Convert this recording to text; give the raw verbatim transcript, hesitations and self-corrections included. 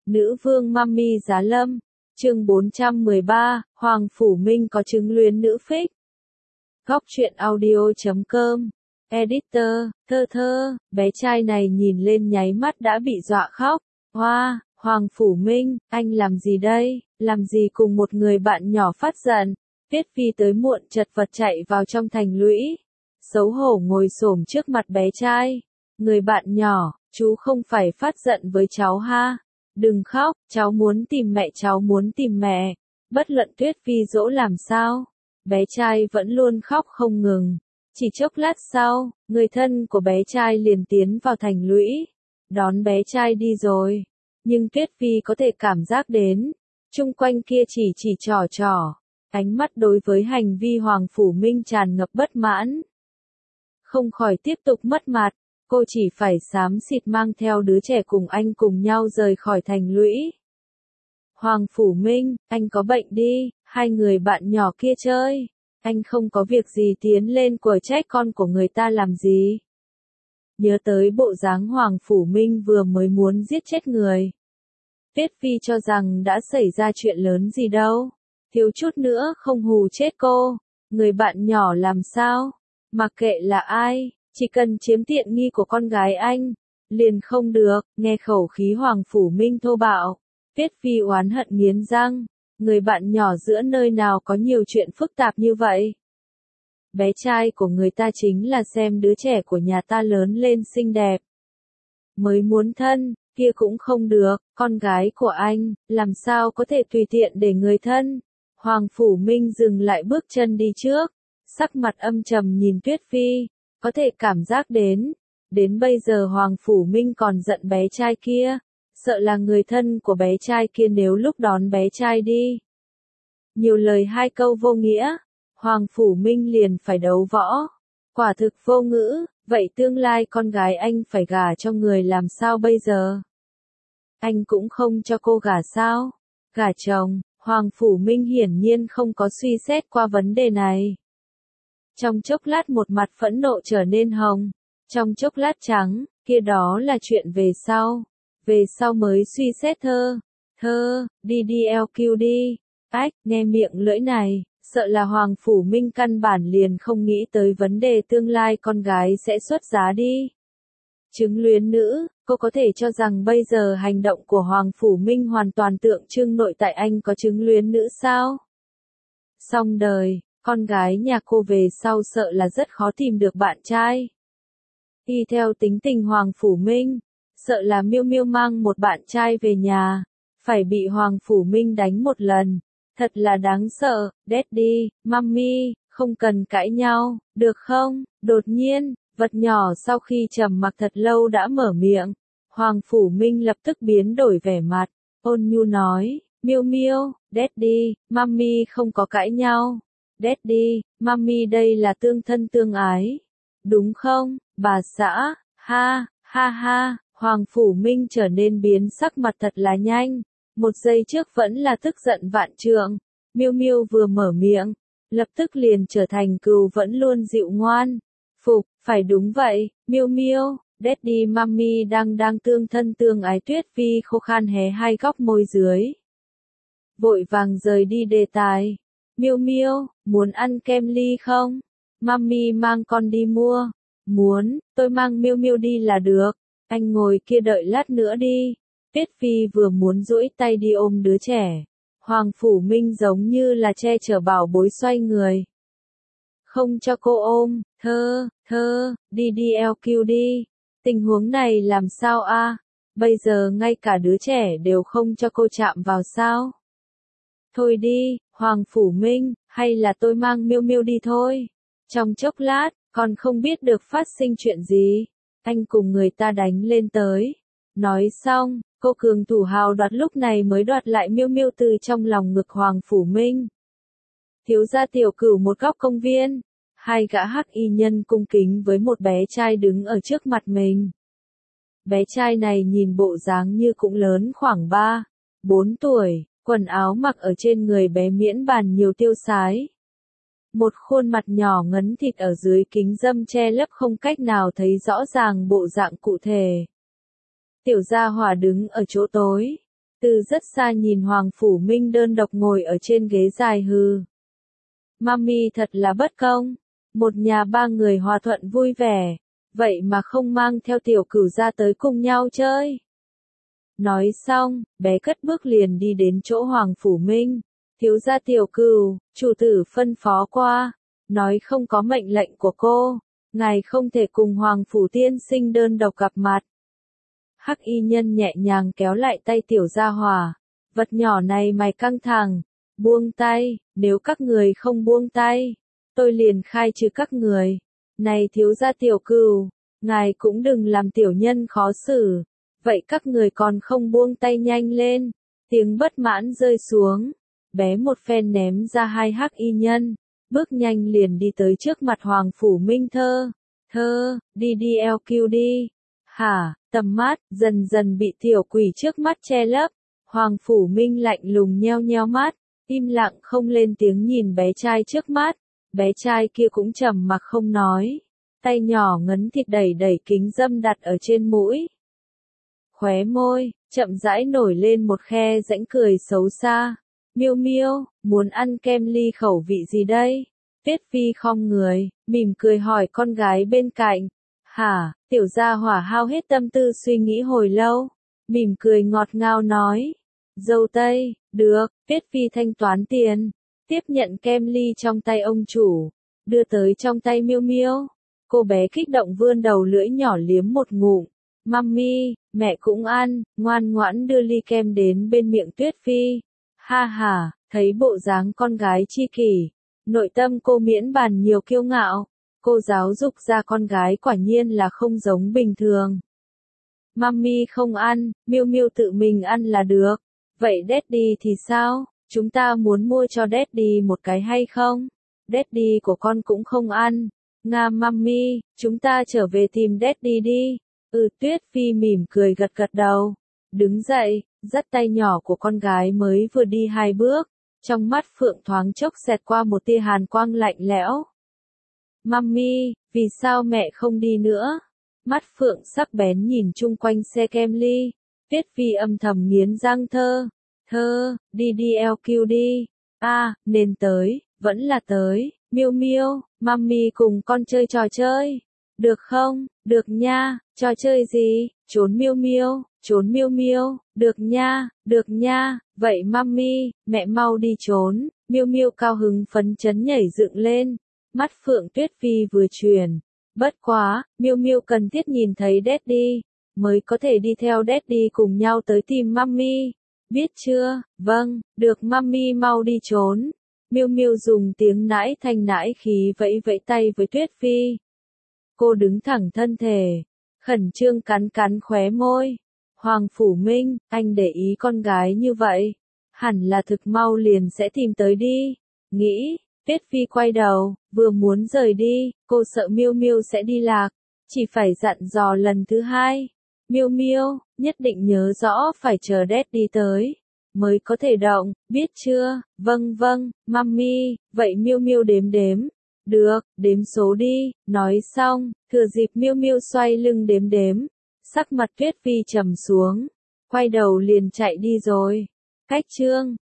Nữ vương Mummy Giá Lâm, chương bốn trăm mười ba, Hoàng Phủ Minh có chứng luyến nữ phích. Góc truyện audio chấm com, Editor, thơ thơ, bé trai này nhìn lên nháy mắt đã bị dọa khóc. Hoa, Hoàng Phủ Minh, anh làm gì đây, làm gì cùng một người bạn nhỏ phát giận. Tiết Phi tới muộn chật vật chạy vào trong thành lũy. Xấu hổ ngồi xổm trước mặt bé trai. Người bạn nhỏ, chú không phải phát giận với cháu ha. Đừng khóc, cháu muốn tìm mẹ, cháu muốn tìm mẹ. Bất luận Tuyết Phi dỗ làm sao, bé trai vẫn luôn khóc không ngừng. Chỉ chốc lát sau, người thân của bé trai liền tiến vào thành lũy, đón bé trai đi rồi. Nhưng Tuyết Phi có thể cảm giác đến, chung quanh kia chỉ chỉ trò trò, ánh mắt đối với hành vi Hoàng Phủ Minh tràn ngập bất mãn. Không khỏi tiếp tục mất mặt, cô chỉ phải xám xịt mang theo đứa trẻ cùng anh cùng nhau rời khỏi thành lũy. Hoàng Phủ Minh, anh có bệnh đi, hai người bạn nhỏ kia chơi. Anh không có việc gì tiến lên quở trách con của người ta làm gì. Nhớ tới bộ dáng Hoàng Phủ Minh vừa mới muốn giết chết người. Tiết Phi cho rằng đã xảy ra chuyện lớn gì đâu. Thiếu chút nữa không hù chết cô. Người bạn nhỏ làm sao? Mặc kệ là ai, chỉ cần chiếm tiện nghi của con gái anh, liền không được. Nghe khẩu khí Hoàng Phủ Minh thô bạo, Tiết Phi oán hận nghiến răng. Người bạn nhỏ giữa nơi nào có nhiều chuyện phức tạp như vậy. Bé trai của người ta chính là xem đứa trẻ của nhà ta lớn lên xinh đẹp. Mới muốn thân, kia cũng không được, con gái của anh, làm sao có thể tùy tiện để người thân. Hoàng Phủ Minh dừng lại bước chân đi trước, sắc mặt âm trầm nhìn Tuyết Phi, có thể cảm giác đến. Đến bây giờ Hoàng Phủ Minh còn giận bé trai kia. Sợ là người thân của bé trai kia nếu lúc đón bé trai đi. Nhiều lời hai câu vô nghĩa, Hoàng Phủ Minh liền phải đấu võ. Quả thực vô ngữ, vậy tương lai con gái anh phải gả cho người làm sao bây giờ? Anh cũng không cho cô gả sao? Gả chồng, Hoàng Phủ Minh hiển nhiên không có suy xét qua vấn đề này. Trong chốc lát một mặt phẫn nộ trở nên hồng, trong chốc lát trắng, kia đó là chuyện về sau. Về sau mới suy xét thơ, thơ, đi đi eo kiu đi. Ách, nghe miệng lưỡi này, sợ là Hoàng Phủ Minh căn bản liền không nghĩ tới vấn đề tương lai con gái sẽ xuất giá đi. Chứng luyến nữ, cô có thể cho rằng bây giờ hành động của Hoàng Phủ Minh hoàn toàn tượng trưng nội tại anh có chứng luyến nữ sao? Xong đời, con gái nhà cô về sau sợ là rất khó tìm được bạn trai. Y theo tính tình Hoàng Phủ Minh, sợ là Miêu Miêu mang một bạn trai về nhà, phải bị Hoàng Phủ Minh đánh một lần. Thật là đáng sợ. Daddy, Mummy, không cần cãi nhau, được không? Đột nhiên, vật nhỏ sau khi trầm mặc thật lâu đã mở miệng. Hoàng Phủ Minh lập tức biến đổi vẻ mặt, ôn nhu nói, Miêu Miêu, Daddy, Mummy không có cãi nhau. Daddy, Mummy đây là tương thân tương ái. Đúng không, bà xã? Ha, ha ha. Hoàng Phủ Minh trở nên biến sắc mặt thật là nhanh. Một giây trước vẫn là tức giận vạn trượng. Miêu Miêu vừa mở miệng, lập tức liền trở thành cừu vẫn luôn dịu ngoan. Phục, phải đúng vậy, Miêu Miêu, Daddy Mummy đang đang tương thân tương ái. Tuyết Phi khô khan hé hai góc môi dưới. Vội vàng rời đi đề tài. Miêu Miêu, muốn ăn kem ly không? Mummy mang con đi mua. Muốn, tôi mang Miêu Miêu đi là được. Anh ngồi kia đợi lát nữa đi. Tiết Phi vừa muốn duỗi tay đi ôm đứa trẻ. Hoàng Phủ Minh giống như là che chở bảo bối xoay người. Không cho cô ôm, thơ, thơ, đi đi eo kiu đi. Tình huống này làm sao a? Bây giờ ngay cả đứa trẻ đều không cho cô chạm vào sao? Thôi đi, Hoàng Phủ Minh, hay là tôi mang Miêu Miêu đi thôi. Trong chốc lát, còn không biết được phát sinh chuyện gì. Anh cùng người ta đánh lên tới. Nói xong, cô cường thủ hào đoạt lúc này mới đoạt lại Miêu Miêu từ trong lòng ngực Hoàng Phủ Minh. Thiếu gia tiểu cửu một góc công viên, hai gã hắc y nhân cung kính với một bé trai đứng ở trước mặt mình. Bé trai này nhìn bộ dáng như cũng lớn khoảng ba, bốn tuổi, quần áo mặc ở trên người bé miễn bàn nhiều tiêu sái. Một khuôn mặt nhỏ ngấn thịt ở dưới kính râm che lấp không cách nào thấy rõ ràng bộ dạng cụ thể. Tiểu gia hỏa đứng ở chỗ tối, Từ rất xa nhìn Hoàng Phủ Minh đơn độc ngồi ở trên ghế dài hừ. Mami thật là bất công. Một nhà ba người hòa thuận vui vẻ. Vậy mà không mang theo tiểu cửu ra tới cùng nhau chơi. Nói xong, bé cất bước liền đi đến chỗ Hoàng Phủ Minh. Thiếu gia tiểu cửu, chủ tử phân phó qua. Nói không có mệnh lệnh của cô. Ngài không thể cùng Hoàng Phủ tiên sinh đơn độc gặp mặt. Hắc y nhân nhẹ nhàng kéo lại tay tiểu gia hỏa. Vật nhỏ này mày căng thẳng. Buông tay, nếu các người không buông tay. Tôi liền khai trừ các người. Này thiếu gia tiểu cửu, ngài cũng đừng làm tiểu nhân khó xử. Vậy các người còn không buông tay nhanh lên. Tiếng bất mãn rơi xuống. Bé một phen ném ra hai hắc y nhân. Bước nhanh liền đi tới trước mặt Hoàng Phủ Minh thơ. Thơ, đi đi eo kiu đi. Hả, tầm mắt, dần dần bị tiểu quỷ trước mắt che lấp. Hoàng Phủ Minh lạnh lùng nheo nheo mắt. Im lặng không lên tiếng nhìn bé trai trước mắt. Bé trai kia cũng trầm mặc không nói. Tay nhỏ ngấn thịt đẩy đẩy kính dâm đặt ở trên mũi. Khóe môi, chậm rãi nổi lên một khe rãnh cười xấu xa. Miêu miêu, muốn ăn kem ly khẩu vị gì đây? Tiết Phi khom người, mỉm cười hỏi con gái bên cạnh. Hả, tiểu gia hỏa hao hết tâm tư suy nghĩ hồi lâu. Mỉm cười ngọt ngào nói. Dâu tây, được, Tiết Phi thanh toán tiền. Tiếp nhận kem ly trong tay ông chủ. Đưa tới trong tay miêu miêu. Cô bé kích động vươn đầu lưỡi nhỏ liếm một ngụm. Mami, mẹ cũng ăn, ngoan ngoãn đưa ly kem đến bên miệng Tuyết Phi. Ha ha, thấy bộ dáng con gái chi kỷ. Nội tâm cô miễn bàn nhiều kiêu ngạo. Cô giáo dục ra con gái quả nhiên là không giống bình thường. Mami không ăn, miêu miêu tự mình ăn là được. Vậy Daddy thì sao? Chúng ta muốn mua cho Daddy một cái hay không? Daddy của con cũng không ăn. Nga Mami, chúng ta trở về tìm Daddy đi. Ừ Tuyết Phi mỉm cười gật gật đầu. Đứng dậy, dắt tay nhỏ của con gái mới vừa đi hai bước. Trong mắt Phượng thoáng chốc xẹt qua một tia hàn quang lạnh lẽo. Mami, vì sao mẹ không đi nữa? Mắt Phượng sắc bén nhìn chung quanh xe kem ly. Tuyết Phi âm thầm nghiến răng thơ. Thơ, đi đi eo kiu đi. A, à, nên tới, vẫn là tới. Miêu miêu, Mami cùng con chơi trò chơi. Được không? Được nha. Trò chơi gì? Trốn miêu miêu, trốn miêu miêu. Được nha, được nha. Vậy Mami, mẹ mau đi trốn. Miêu miêu cao hứng phấn chấn nhảy dựng lên. Mắt Phượng Tuyết Phi vừa chuyển. Bất quá, miêu miêu cần thiết nhìn thấy Daddy, mới có thể đi theo Daddy cùng nhau tới tìm Mami. Biết chưa? Vâng, được Mami mau đi trốn. Miêu miêu dùng tiếng nãi thanh nãi khí vẫy vẫy tay với Tuyết Phi. Cô đứng thẳng thân thể, khẩn trương cắn cắn khóe môi. Hoàng Phủ Minh, anh để ý con gái như vậy, hẳn là thực mau liền sẽ tìm tới đi. Nghĩ, Tuyết Phi quay đầu, vừa muốn rời đi, cô sợ miêu miêu sẽ đi lạc, chỉ phải dặn dò lần thứ hai. Miêu miêu, nhất định nhớ rõ phải chờ Daddy tới, mới có thể động, biết chưa? Vâng vâng, Mami, vậy miêu miêu đếm đếm. Được, đếm số đi. Nói xong, thừa dịp miêu miêu xoay lưng đếm đếm. Sắc mặt Tuyết Phi trầm xuống, quay đầu liền chạy đi rồi. Cách chương